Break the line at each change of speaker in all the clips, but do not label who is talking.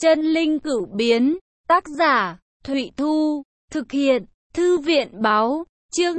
Chân linh cửu biến, tác giả, Thụy Thu, thực hiện, Thư viện báo, chương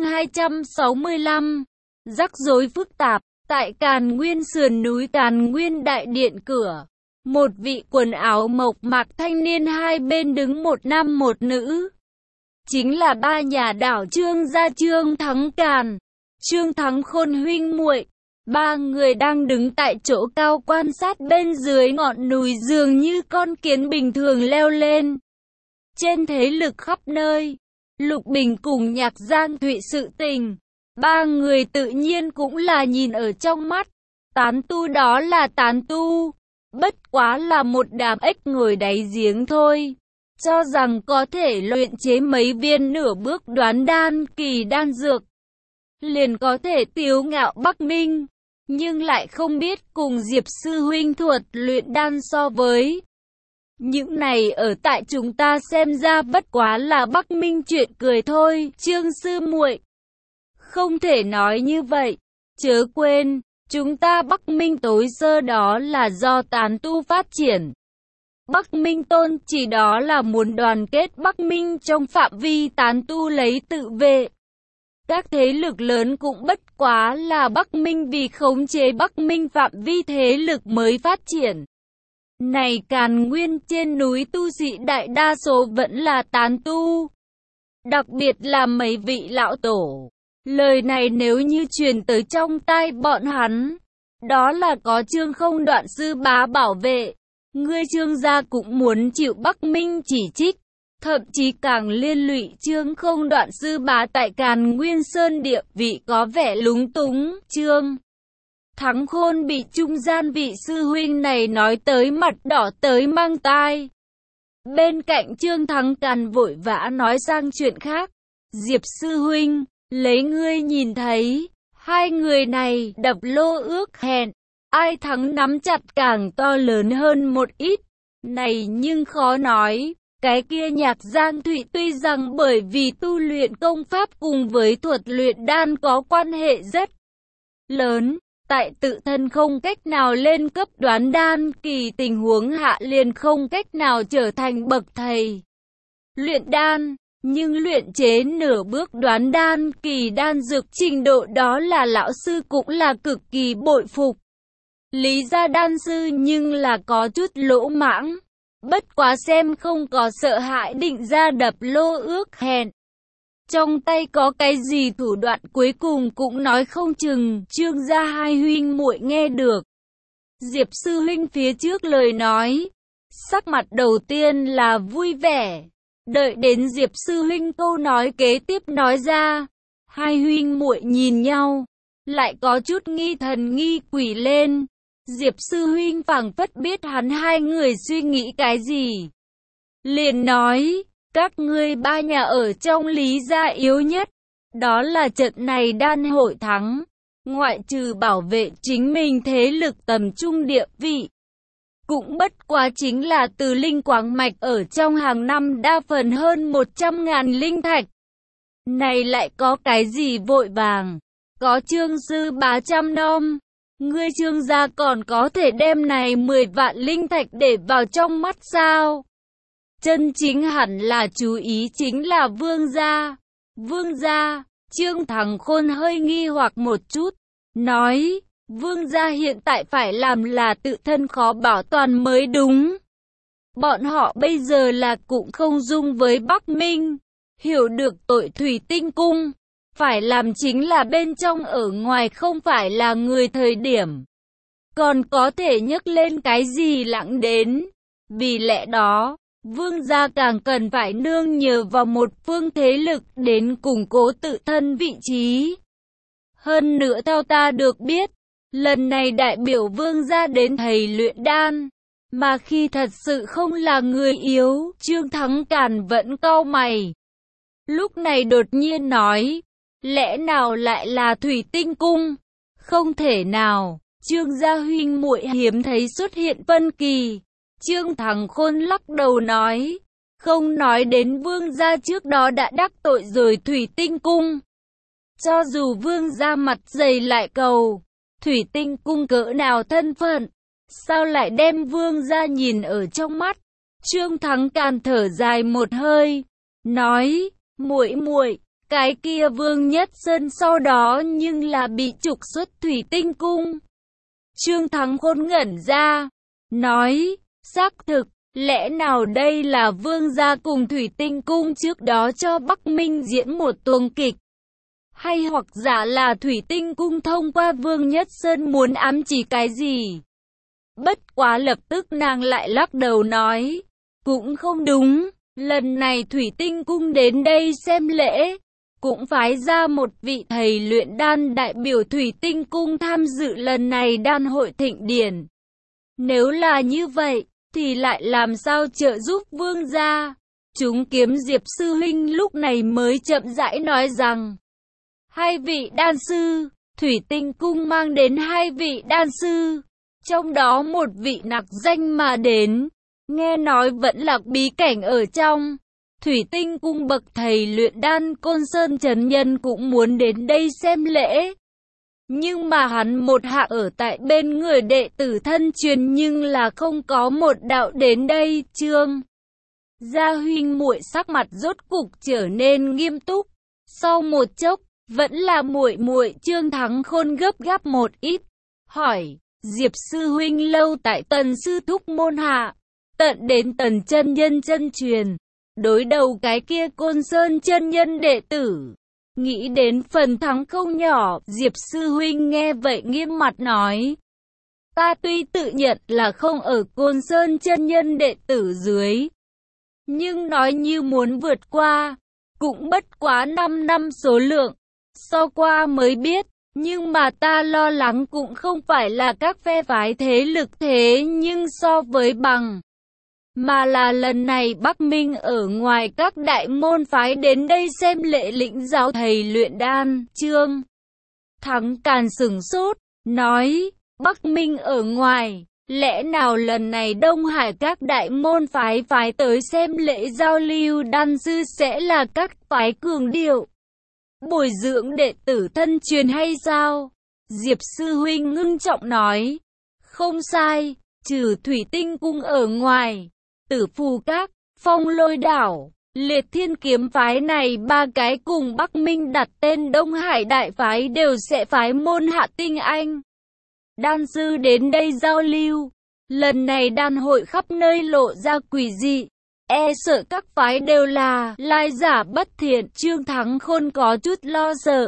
265, rắc rối phức tạp, tại Càn Nguyên sườn núi Càn Nguyên đại điện cửa. Một vị quần áo mộc mạc thanh niên hai bên đứng một nam một nữ. Chính là ba nhà đảo Trương gia Trương Thắng Càn, Trương Thắng Khôn huynh muội. Ba người đang đứng tại chỗ cao quan sát bên dưới ngọn núi dường như con kiến bình thường leo lên. Trên thế lực khắp nơi, Lục Bình cùng Nhạc Giang Thụy sự tình, ba người tự nhiên cũng là nhìn ở trong mắt. Tán tu đó là tán tu, bất quá là một đám ếch ngồi đáy giếng thôi. Cho rằng có thể luyện chế mấy viên nửa bước đoán đan kỳ đan dược, liền có thể tiếu ngạo Bắc Minh. Nhưng lại không biết cùng Diệp sư huynh thuật luyện đan so với. Những này ở tại chúng ta xem ra bất quá là Bắc Minh chuyện cười thôi, Trương sư muội. Không thể nói như vậy, chớ quên, chúng ta Bắc Minh tối sơ đó là do tán tu phát triển. Bắc Minh tôn chỉ đó là muốn đoàn kết Bắc Minh trong phạm vi tán tu lấy tự vệ. Các thế lực lớn cũng bất quá là Bắc Minh vì khống chế Bắc Minh phạm vi thế lực mới phát triển. Này Càn Nguyên trên núi tu sĩ đại đa số vẫn là tán tu. Đặc biệt là mấy vị lão tổ. Lời này nếu như truyền tới trong tai bọn hắn, đó là có Trương Không Đoạn sư bá bảo vệ. Ngươi Trương gia cũng muốn chịu Bắc Minh chỉ trích. Thậm chí càng liên lụy Trương Không Đoạn sư bá tại Càn Nguyên Sơn địa vị có vẻ lúng túng. Trương Thắng Khôn bị trung gian vị sư huynh này nói tới mặt đỏ tới mang tai. Bên cạnh Trương Thắng Càn vội vã nói sang chuyện khác. Diệp sư huynh, lấy ngươi nhìn thấy, hai người này đập lô ước hẹn, ai thắng nắm chặt càng to lớn hơn một ít. Này nhưng khó nói. Cái kia Nhạc Giang Thụy tuy rằng bởi vì tu luyện công pháp cùng với thuật luyện đan có quan hệ rất lớn, tại tự thân không cách nào lên cấp đoán đan kỳ tình huống hạ liền không cách nào trở thành bậc thầy luyện đan, nhưng luyện chế nửa bước đoán đan kỳ đan dược trình độ đó là lão sư cũng là cực kỳ bội phục. Lý gia đan sư nhưng là có chút lỗ mãng. Bất quá xem không có sợ hãi định ra đập lô ước hẹn. Trong tay có cái gì thủ đoạn cuối cùng cũng nói không chừng. Trương gia hai huynh muội nghe được Diệp sư huynh phía trước lời nói, sắc mặt đầu tiên là vui vẻ. Đợi đến Diệp sư huynh câu nói kế tiếp nói ra, hai huynh muội nhìn nhau, lại có chút nghi thần nghi quỷ lên. Diệp sư huynh phảng phất biết hắn hai người suy nghĩ cái gì. Liền nói, các ngươi ba nhà ở trong Lý gia yếu nhất. Đó là trận này đan hội thắng. Ngoại trừ bảo vệ chính mình thế lực tầm trung địa vị. Cũng bất quá chính là từ linh quáng mạch ở trong hàng năm đa phần hơn 100.000 linh thạch. Này lại có cái gì vội vàng. Có Trương sư bá trăm nom. Ngươi Trương gia còn có thể đem này 10 vạn linh thạch để vào trong mắt sao? Chân chính hẳn là chú ý chính là Vương gia. Vương gia, Trương Thắng Khôn hơi nghi hoặc một chút, nói, Vương gia hiện tại phải làm là tự thân khó bảo toàn mới đúng. Bọn họ bây giờ là cũng không dung với Bắc Minh, hiểu được tội thủy tinh cung. Phải làm chính là bên trong ở ngoài không phải là người thời điểm. Còn có thể nhấc lên cái gì lặng đến. Vì lẽ đó, Vương gia càng cần phải nương nhờ vào một phương thế lực đến củng cố tự thân vị trí. Hơn nữa theo ta được biết, lần này đại biểu Vương gia đến thầy luyện đan. Mà khi thật sự không là người yếu, Trương Thắng Càn vẫn cau mày. Lúc này đột nhiên nói. Lẽ nào lại là thủy tinh cung? Không thể nào. Trương gia huynh muội hiếm thấy xuất hiện phân kỳ. Trương Thắng Khôn lắc đầu nói. Không nói đến Vương gia trước đó đã đắc tội rồi thủy tinh cung. Cho dù Vương gia mặt dày lại cầu. Thủy tinh cung cỡ nào thân phận. Sao lại đem Vương gia nhìn ở trong mắt. Trương Thắng Càn thở dài một hơi, nói, muội muội, cái kia Vương Nhất Sơn sau đó nhưng là bị trục xuất Thủy Tinh Cung. Trương Thắng Khôn ngẩn ra, nói, xác thực, lẽ nào đây là Vương gia cùng Thủy Tinh Cung trước đó cho Bắc Minh diễn một tuồng kịch? Hay hoặc giả là Thủy Tinh Cung thông qua Vương Nhất Sơn muốn ám chỉ cái gì? Bất quá lập tức nàng lại lắc đầu nói, cũng không đúng, lần này Thủy Tinh Cung đến đây xem lễ, cũng phái ra một vị thầy luyện đan đại biểu Thủy Tinh Cung tham dự lần này đan hội thịnh điển. Nếu là như vậy, thì lại làm sao trợ giúp Vương gia? Chúng Kiếm Diệp sư huynh lúc này mới chậm rãi nói rằng, hai vị đan sư, Thủy Tinh Cung mang đến hai vị đan sư, trong đó một vị nặc danh mà đến, nghe nói vẫn lạc bí cảnh ở trong. Thủy Tinh Cung bậc thầy luyện đan Côn Sơn Trấn Nhân cũng muốn đến đây xem lễ. Nhưng mà hắn một hạng ở tại bên người đệ tử thân truyền nhưng là không có một đạo đến đây. Trương gia huynh muội sắc mặt rốt cục trở nên nghiêm túc. Sau một chốc, vẫn là muội muội Trương Thắng Khôn gấp gáp một ít, hỏi, Diệp sư huynh lâu tại Tần sư thúc môn hạ, tận đến Tần chân nhân chân truyền, đối đầu cái kia Côn Sơn chân nhân đệ tử, nghĩ đến phần thắng không nhỏ. Diệp sư huynh nghe vậy nghiêm mặt nói, ta tuy tự nhận là không ở Côn Sơn chân nhân đệ tử dưới, nhưng nói như muốn vượt qua, cũng bất quá 5 năm số lượng, so qua mới biết. Nhưng mà ta lo lắng cũng không phải là các phe phái thế lực thế nhưng so với bằng, mà là lần này Bắc Minh ở ngoài các đại môn phái đến đây xem lễ lĩnh giáo thầy luyện đan. Trương Thắng Càn sửng sốt, nói, Bắc Minh ở ngoài, lẽ nào lần này Đông Hải các đại môn phái tới xem lễ giao lưu đan sư sẽ là các phái cường điệu, bồi dưỡng đệ tử thân truyền hay sao? Diệp sư huynh ngưng trọng nói, không sai, trừ Thủy Tinh Cung ở ngoài, Tử Phù Các, Phong Lôi Đảo, Liệt Thiên Kiếm phái này ba cái cùng Bắc Minh đặt tên Đông Hải đại phái đều sẽ phái môn hạ tinh anh đan sư đến đây giao lưu. Lần này đan hội khắp nơi lộ ra quỷ dị, e sợ các phái đều là lai giả bất thiện. Trương Thắng Khôn có chút lo sợ,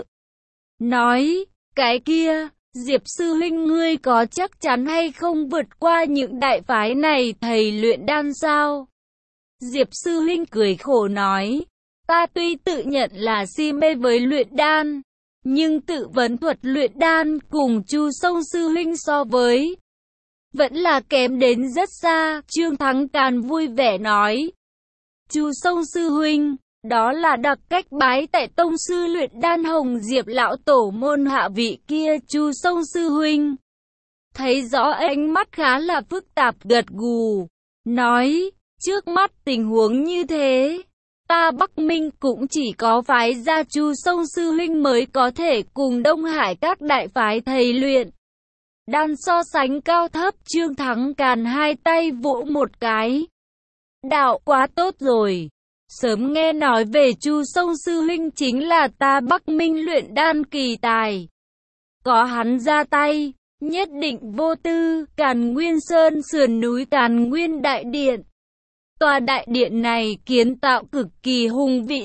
nói, cái kia, Diệp sư huynh ngươi có chắc chắn hay không vượt qua những đại phái này thầy luyện đan sao? Diệp sư huynh cười khổ nói, ta tuy tự nhận là si mê với luyện đan, nhưng tự vấn thuật luyện đan cùng Chu Sông sư huynh so với, vẫn là kém đến rất xa. Trương Thắng Càn vui vẻ nói, Chu Sông sư huynh, đó là đặc cách bái tại tông sư luyện đan Hồng Diệp lão tổ môn hạ vị kia. Chu Sông sư huynh thấy rõ ánh mắt khá là phức tạp, gật gù, nói, trước mắt tình huống như thế, ta Bắc Minh cũng chỉ có phái ra Chu Sông sư huynh mới có thể cùng Đông Hải các đại phái thầy luyện đan so sánh cao thấp. Trương Thắng Càn hai tay vỗ một cái, đạo quá tốt rồi, sớm nghe nói về Chu Sông sư huynh chính là ta Bắc Minh luyện đan kỳ tài, có hắn ra tay, nhất định vô tư. Càn Nguyên Sơn sườn núi Càn Nguyên đại điện, tòa đại điện này kiến tạo cực kỳ hùng vĩ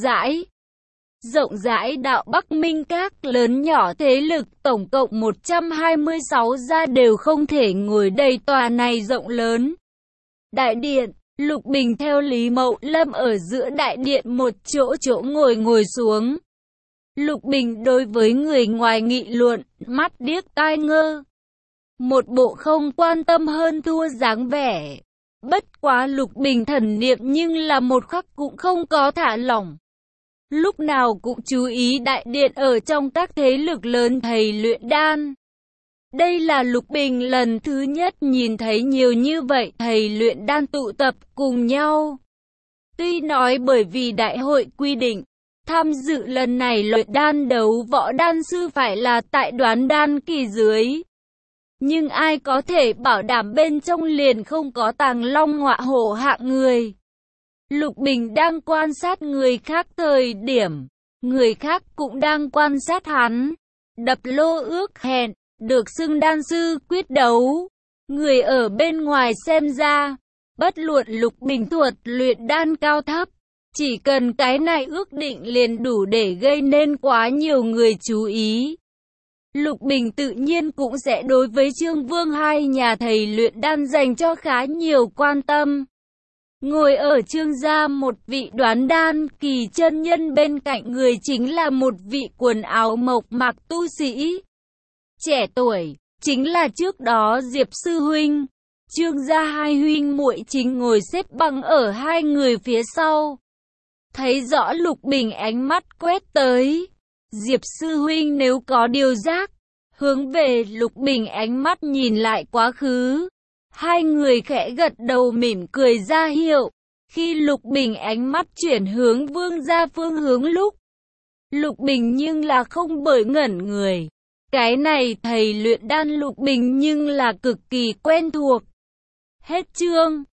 rộng rãi đạo Bắc Minh các lớn nhỏ thế lực tổng cộng 126 gia đều không thể ngồi đầy tòa này rộng lớn đại điện. Lục Bình theo Lý Mậu Lâm ở giữa đại điện một chỗ ngồi xuống. Lục Bình đối với người ngoài nghị luận, mắt điếc tai ngơ, một bộ không quan tâm hơn thua dáng vẻ. Bất quá Lục Bình thần niệm nhưng là một khắc cũng không có thả lỏng, lúc nào cũng chú ý đại điện ở trong các thế lực lớn thầy luyện đan. Đây là Lục Bình lần thứ nhất nhìn thấy nhiều như vậy thầy luyện đan tụ tập cùng nhau. Tuy nói bởi vì đại hội quy định, tham dự lần này luyện đan đấu võ đan sư phải là tại đoán đan kỳ dưới. Nhưng ai có thể bảo đảm bên trong liền không có tàng long ngọa hổ hạng người. Lục Bình đang quan sát người khác thời điểm, người khác cũng đang quan sát hắn. Đập lô ước hẹn, được xưng đan sư quyết đấu. Người ở bên ngoài xem ra, bất luận Lục Bình thuật luyện đan cao thấp, chỉ cần cái này ước định liền đủ để gây nên quá nhiều người chú ý. Lục Bình tự nhiên cũng sẽ đối với Trương Vương hai nhà thầy luyện đan dành cho khá nhiều quan tâm. Ngồi ở Trương gia một vị đoán đan kỳ chân nhân, bên cạnh người chính là một vị quần áo mộc mạc tu sĩ. Trẻ tuổi, chính là trước đó Diệp sư huynh. Trương gia hai huynh muội chính ngồi xếp bằng ở hai người phía sau. Thấy rõ Lục Bình ánh mắt quét tới. Diệp sư huynh nếu có điều giác, hướng về Lục Bình ánh mắt nhìn lại quá khứ. Hai người khẽ gật đầu mỉm cười ra hiệu. Khi Lục Bình ánh mắt chuyển hướng Vương gia phương hướng lúc, Lục Bình nhưng là không bởi ngẩn người. Cái này thầy luyện đan Lục Bình nhưng là cực kỳ quen thuộc. Hết chương.